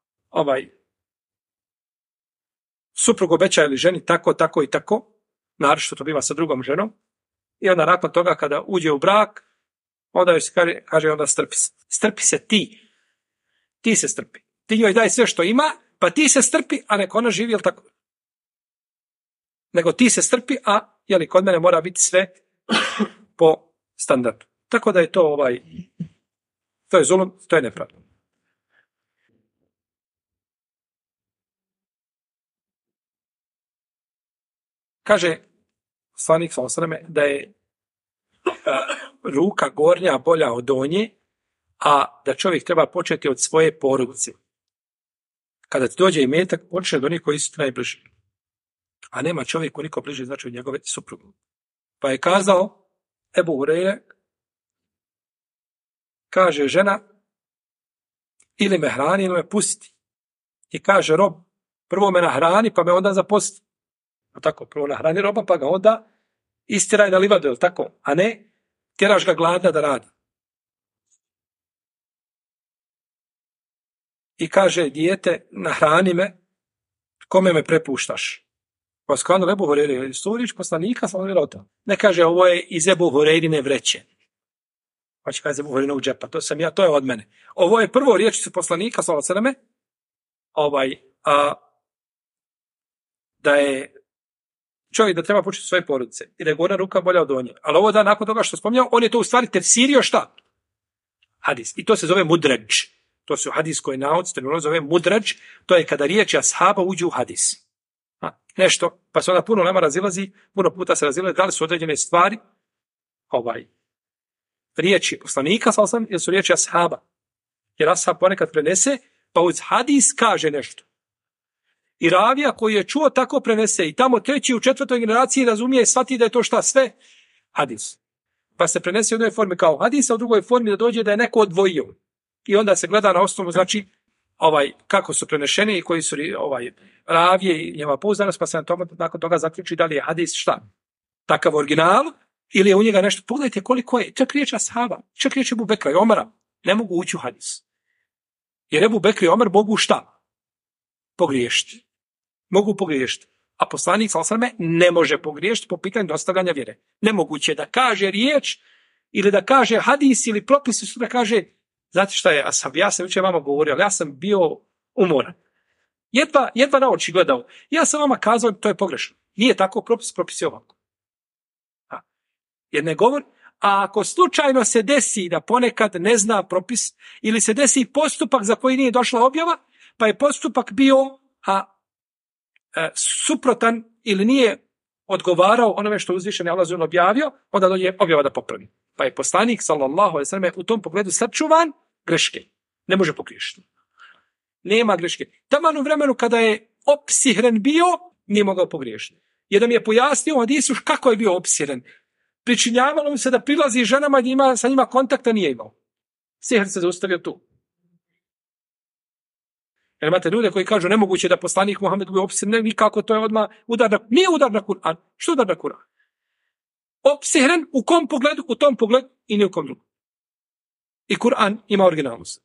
Speaker 1: suprug obećaje li ženi tako, tako i tako, naročito to biva sa drugom ženom, i onda nakon toga kada uđe u brak, onda joj se kaže onda strpi se. Strpi se ti. Ti se strpi. Ti joj daj sve što ima, pa ti se strpi, a neko ona živi, jel tako? Nego ti se strpi, a jeli, kod mene mora biti sve po standardu. Tako da je to to je zulum, to je nepravda. Kaže poslanik sallallahu alejhi ve selleme da je ruka gornja bolja od donje, a da čovjek treba početi od svoje porodice. Kada ti dođe imetak, počne od onih koji su najbliži. A nema čovjeku niko bliže znači od njegove supruge. Pa je kazao Ebu Hureyre, kaže žena, ili me hrani ili me pusti. I kaže rob, prvo me nahrani pa me onda zaposti. A tako, prvo nahrani roba pa ga onda istiraj na livadu, je li tako? A ne, tjeraš ga gladna da radi. I kaže, dijete, nahrani me, kome me prepuštaš? Pa skladno Ebu Hureyre, surić poslanika sam to. Ne kaže, ovo je iz Ebu Hureyriine vreće. Pa će kaže Ebu Hureyriinog džepa, to sam ja, to je od mene. Ovo je prvo riječ se poslanika, sallallahu alejhi ve selleme, da je čovjek da treba početi svoje porodice i da je gornja ruka bolja od donje. Ali ovo da nakon toga što spominjao, on je to u stvari tefsirio šta? Hadis. I to se zove mudređ. To se u hadiskoj nauci zove mudređ. To je kada riječi ashaba uđu u hadis. Nešto, pa se onda puno lema razilazi, puno puta se razilazi, da li su određene stvari riječi poslanika, ili su riječi ashaba. Jer ashab ponekad prenese, pa uz hadis kaže nešto. I ravija koji je čuo tako prenese i tamo 3. u 4. generaciji razumije i shvati da je to šta sve hadis. Pa se prenese u jednoj formi kao hadis, a u drugoj formi da dođe da je neko odvojio. I onda se gleda na osnovu, znači, kako su prenešeni i koji su ravije i njema pouzdanost, pa se nakon toga zaključi da li je hadis šta? Takav original ili je u njega nešto. Pogledajte koliko je, čak riječ ashaba, čak riječ Ebu Bekra i Omara, ne mogu ući u hadis. Jer Ebu Bekra i Omar mogu šta? Pogriješiti. Mogu pogriješiti. A poslanik sallallahu alejhi ve selleme ne može pogriješiti po pitanju dostavljanja vjere. Nemoguće da kaže riječ ili da kaže hadis ili propis da kaže Znate šta je ashab? Ja sam jučer vama govorio, ali ja sam bio umoran. Jedva na oči gledao. Ja sam vama kazao, to je pogrešno. Nije tako, propis je ovako. Jer ne govori, a ako slučajno se desi da ponekad ne zna propis, ili se desi postupak za koji nije došla objava, pa je postupak bio suprotan ili nije odgovarao onome što uzvišeni Allah dželle objavio, onda dođe objava da popravi. Pa je poslanik sallallahu alejhi ve sellem u tom pogledu sačuvan greške. Ne može pogriješiti. Nema greške. Taman u vremenu kada je opsihren bio, nije mogao pogriješiti. Jer mi je pojasnio u hadisu kako je bio opsihren. Pričinjavalo mu se da prilazi ženama i sa njima kontakta, nije imao. Sihr se zaustavio tu. Jer imate ljude koji kažu nemoguće da poslanik Muhammed bio opsihren, nikako, to je odmah udar na... Nije udar na Kur'an. Što udar na Kur'an? Opsihren u kom pogledu? U tom pogledu i ni u kom drugom. I Kur'an ima originalnost.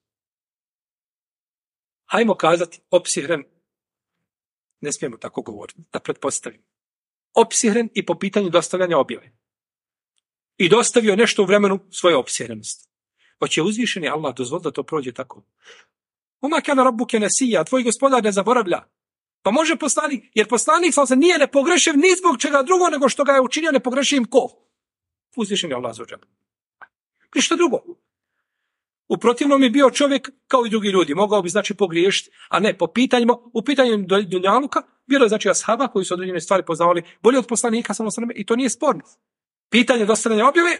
Speaker 1: Hajmo kazati opsihren. Ne smijemo tako govoriti, da pretpostavimo. Opsihren i po pitanju dostavljanja objave. I dostavio nešto u vremenu svoje opsihrenosti. Hoće uzvišeni Allah dozvoliti da to prođe tako. Uma kana rabbuke nesija, tvoj gospodar ne zaboravlja. Pa može poslanik, jer poslanik se nije nepogrešiv ni zbog čega drugo, nego što ga je učinio nepogrešivim ko? Uzvišeni Allah zaođer. Ništa drugo. U protivnom je bio čovjek kao i drugi ljudi. Mogao bi znači pogriješiti, a ne po pitanjima, u pitanju dunjaluka, bilo je znači ashaba koji su određene stvari poznavali bolje od poslanika sallallahu alejhi ve sellem i to nije sporno. Pitanje dostavljanja objave,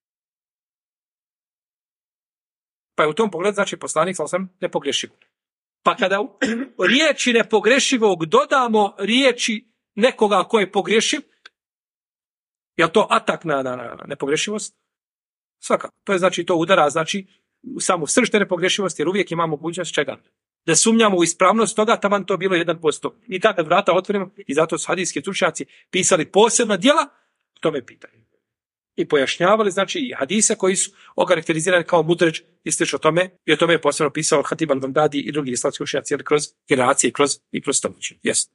Speaker 1: pa je u tom pogledu znači poslanik sallallahu alejhi ve sellem nepogrešiv. Pa kada u riječi nepogrešivog dodamo riječi nekoga ko je pogrešiv, je to atak na nepogrešivost? Svakako. To je znači to udara, znači u samu srž te nepogrešivosti, jer uvijek imamo mogućnost čega? Da sumnjamo u ispravnost toga, taman to bilo 1%. I tako kad vrata otvorimo, i zato su hadijski stručnjaci pisali posebna djela, tome pitanje. I pojašnjavali, znači, i hadise koji su okarakterizirani kao mudređ i slično tome, i o tome je posebno pisao Hatib al-Bagdadi i drugi islamski učenjaci kroz generacije i kroz stoljeće. Jeste.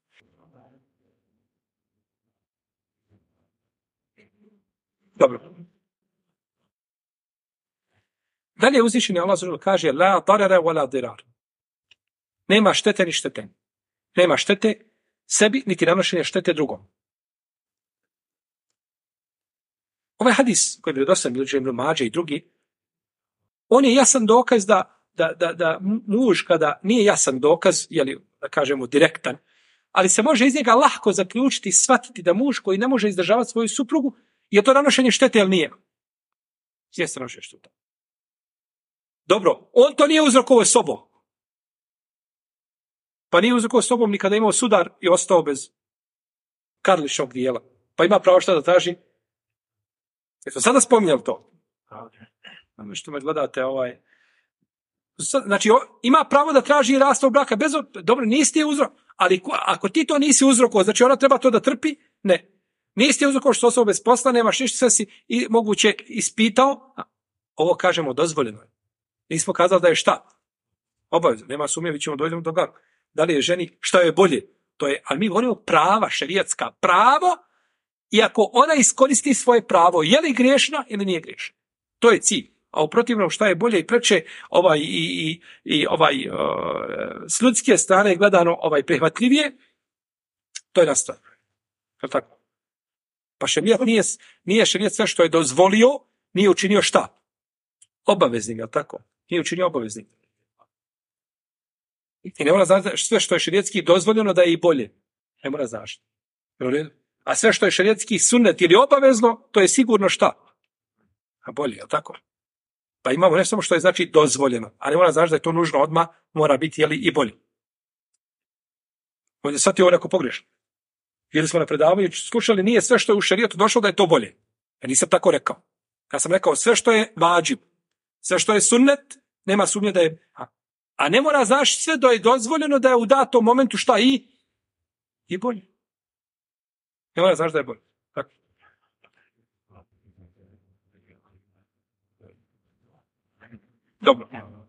Speaker 1: Dobro. Dalje uzvišeni Allah kaže la darara wa la dirar. Nema štete ni štete. Nema štete sebi, niti nanošenja štete drugom. Ovaj hadis koji je dosta bilježi Ibn Mađe i drugi, on je jasan dokaz da muž kada nije jasan dokaz, jeli, da kažemo direktan, ali se može iz njega lahko zaključiti i shvatiti da muž koji ne može izdržavati svoju suprugu, je to nanošenje štete ili nije? Jeste nanošenje štete. Dobro, on to nije uzrokovao sobom. Pa nije uzrokovao sobom ni kada je imao sudar i ostao bez karličnog dijela. Pa ima pravo šta da traži? Jesu sada spominjali to? Što me gledate Znači, ima pravo da traži rastav braka bez... Dobro, nisi ti uzrok. Ali ako ti to nisi uzrokovao, znači ona treba to da trpi? Ne. Nisi ti uzrokovao što osoba bez posla, nemaš ništa, sve si moguće ispitao. Ovo kažemo dozvoljeno je. Nismo kazali da je šta? Obavezno, nema sumnje, vi ćemo dođemo do toga. Da li je ženi, šta je bolje? To je, ali mi govorimo prava, šerijatska pravo, i ako ona iskoristi svoje pravo, je li griješna ili nije griješna? To je cilj. A u protivnom šta je bolje i preče s ljudske strane gledano prihvatljivije, to je nastav. Tako? Pa šerijat nije šerijat sve što je dozvolio, nije učinio šta? Obaveznim, je li tako? Nije učinio obaveznim. I ne mora znači sve što je šerijatski dozvoljeno da je i bolje. Ne mora znači. A sve što je šerijatski sunnet ili obavezno, to je sigurno šta? A bolje, je li tako? Pa imamo ne samo što je znači dozvoljeno, ali mora znači da je to nužno odmah, mora biti jeli, i bolje. Ovdje sad je ovo neko pogrešno. Bili smo na predavanju, slušali, nije sve što je u šerijatu došlo da je to bolje. Ja nisam tako rekao. Ja sam rekao sve što je vađib, sve što je sunnet, nema sumnje da je... A ne mora znači sve da je dozvoljeno da je u datom momentu šta i bolje. Ne mora znači da je bolje. Tako. Dobro.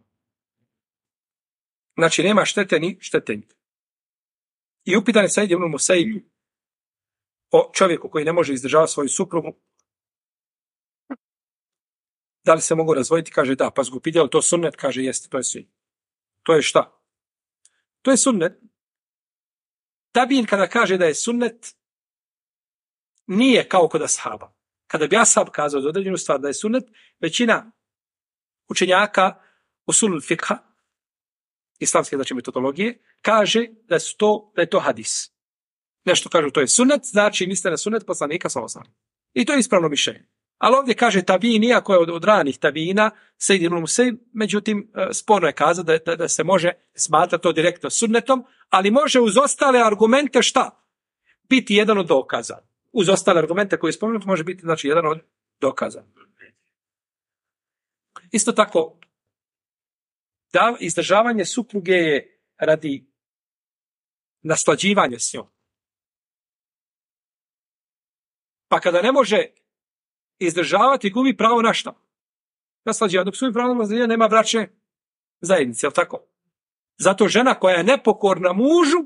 Speaker 1: Znači, nema štete ni štetenjka. I upitan je Said ibn Musaib o čovjeku koji ne može izdržavati svoju suprugu. Da li se mogu razvojiti? Kaže da. Pa zgupiti, ali to sunnet? Kaže jeste, to je svi. To je šta? To je sunnet. Tabin kada kaže da je sunnet, nije kao kod ashaba. Kada bi ashab kazao za određenu stvar da je sunnet, većina učenjaka usulul fikha, islamske znači metodologije, kaže da je to hadis. Nešto kažu to je sunnet, znači misle na sunnet poslanika sallallahu alejhi ve sellem. I to je ispravno mišljenje. Ali ovdje kaže tabin, iako je od ranih tabina, Sejid ibn Musaib, međutim, sporno je kazati da se može smatrati to direktno sunnetom, ali može uz ostale argumente šta? Biti jedan od dokaza. Uz ostale argumente koje je spomenuto može biti znači jedan od dokaza. Isto tako, da izdržavanje supruge je radi naslađivanja s njom. Pa kada ne može izdržavati, gubi pravo na šta? Naslađivanje. Dok su pravo na nema bračne zajednice, jel tako? Zato žena koja je nepokorna mužu,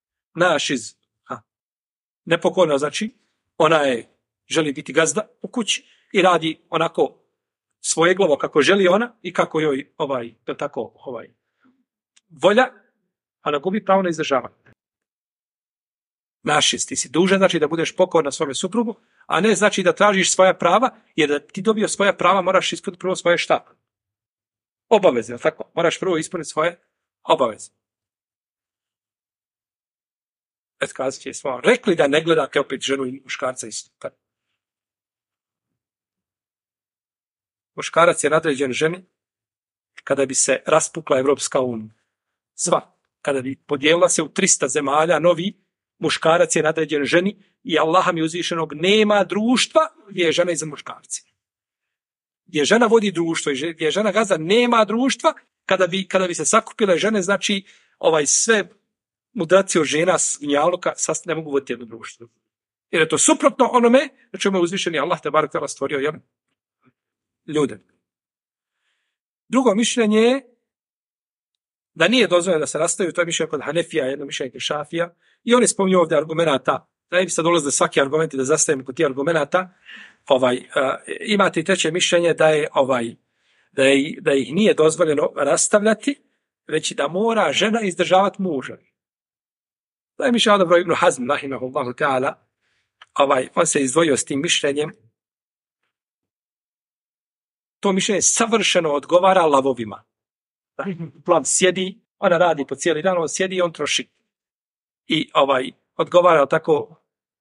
Speaker 1: nepokorna znači, ona želi biti gazda u kući i radi onako svoje glavo kako želi ona i kako joj volja, a ona gubi pravo na izdržavanje. Ti si dužan, znači da budeš pokorna svome suprugu, a ne znači da tražiš svoja prava, jer da ti dobio svoja prava moraš ispuniti prvo svoje šta? Obaveze, jel tako? Moraš prvo ispuniti svoje obaveze. Kazat će smo rekli da ne gledate opet ženu i muškarca isto. Muškarac je nadređen ženi kada bi se raspukla Evropska unija. Sva. Kada bi podijelila se u 300 zemalja novi, muškarac je nadređen ženi i Allaha mi uzvišenog nema društva gdje je žena iza muškarci. Gdje žena vodi društvo i gdje žena gazda nema društva, kada bi se sakupile žene, znači sve mudraci od žena s gnjaluka ne mogu voditi jedno društvo. Jer je to suprotno onome na čemu je uzvišeni Allah te barek tela stvorio ljude. Drugo mišljenje je da nije dozvoljeno da se rastaju, to je mišljenje kod Hanefija, jedno mišljenje kod Šafija, i oni spominju ovdje argumenata, da ne bi sad dolazili svaki argument i da zastavimo kod tih argumenata, imate i treće mišljenje da ih nije dozvoljeno rastavljati, već da mora žena izdržavati muža. Da je mišljenje dobro Ibn Hazm, rahimahullahu ta'ala, on se izdvojio s tim mišljenjem. To mišljenje savršeno odgovara lavovima. Plav sjedi, ona radi po cijeli dan, on sjedi i on troši. I odgovara tako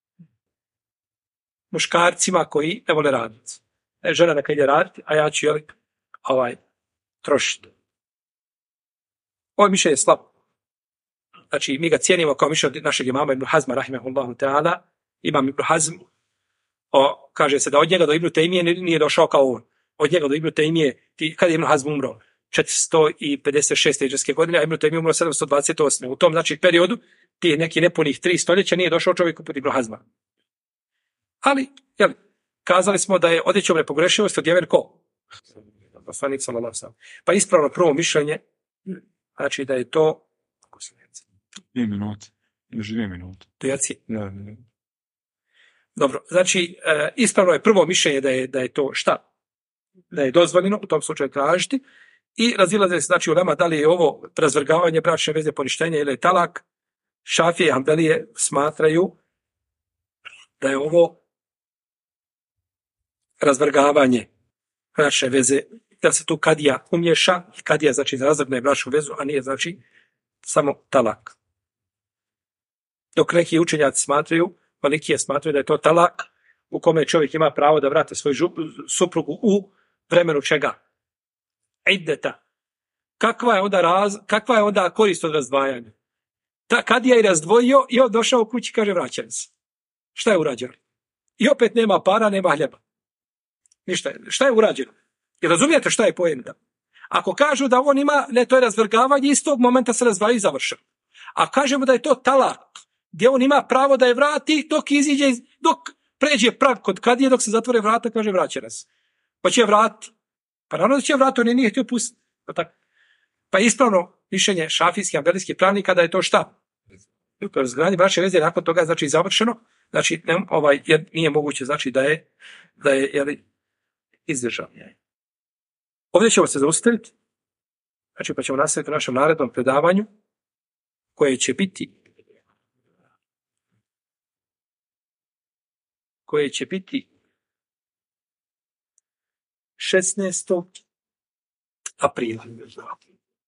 Speaker 1: muškarcima koji ne vole raditi. Žena neka ide raditi, a ja ću trošiti. Ovo mišljenje je slabo. Znači, mi ga cijenimo kao mišljenje našeg imama Ibn Hazma, rahimahullahu ta'ala. Imam Ibn Hazm, kaže se da od njega do Ibn Taymije nije došao kao on. Od njega do Ibn Taymije, kada je Ibn Hazm umro? 456. hidžrske godine, a Ibn Taymije umro 728. U tom, znači, periodu, tih nekih nepunih 3 stoljeća nije došao čovjek poput Ibn Hazma. Ali, kazali smo da je odjećom nepogrešivost odjeven ko? Poslanik sallallahu alejhi ve sellem. Pa ispravno prvo mišljenje, znači da je to
Speaker 2: 2 minute. Još 2 minute.
Speaker 1: To jaci?
Speaker 2: Ne.
Speaker 1: Dobro, znači ispravno je prvo mišljenje da je to šta? Da je dozvoljeno u tom slučaju tražiti i razilaze se znači ulema da li je ovo razvrgavanje bračne veze, poništenje ili je talak. Šafije i Hanbelije smatraju da je ovo razvrgavanje bračne veze, da se tu kadija umješa, kadija znači razvrgne bračnu vezu, a nije znači samo talak. Dok neki učenjaci smatraju, malikije smatraju da je to talak u kome čovjek ima pravo da vrati svoju suprugu u vremenu čega? Iddeta. Kakva je onda korist od razdvajanja? Kadija je razdvojio i on došao u kući, kaže vraćam se. Šta je urađeno? I opet nema para, nema hljeba. Ništa. Šta je urađeno? I razumijete šta je poenta? Ako kažu da on ima, ne, to je razvrgavanje, istog momenta se razdvaja i završeno. A kažemo da je to talak, gdje on ima pravo da je vrati dok pređe prag kod kadije, dok se zatvore vrata, kaže vraća nas. Pa će vrati. Pa naravno da će vrati, on je nije htio pustiti. Pa ispravno mišljenje šafijskih, hanbelijskih pravnika da je to šta? Razgradnje bračne veze nakon toga znači završeno, znači jer nije moguće znači da je izdržao. Ovdje ćemo se zaustaviti. Znači, pa ćemo nastaviti u našem narednom predavanju koje će biti 16. aprila.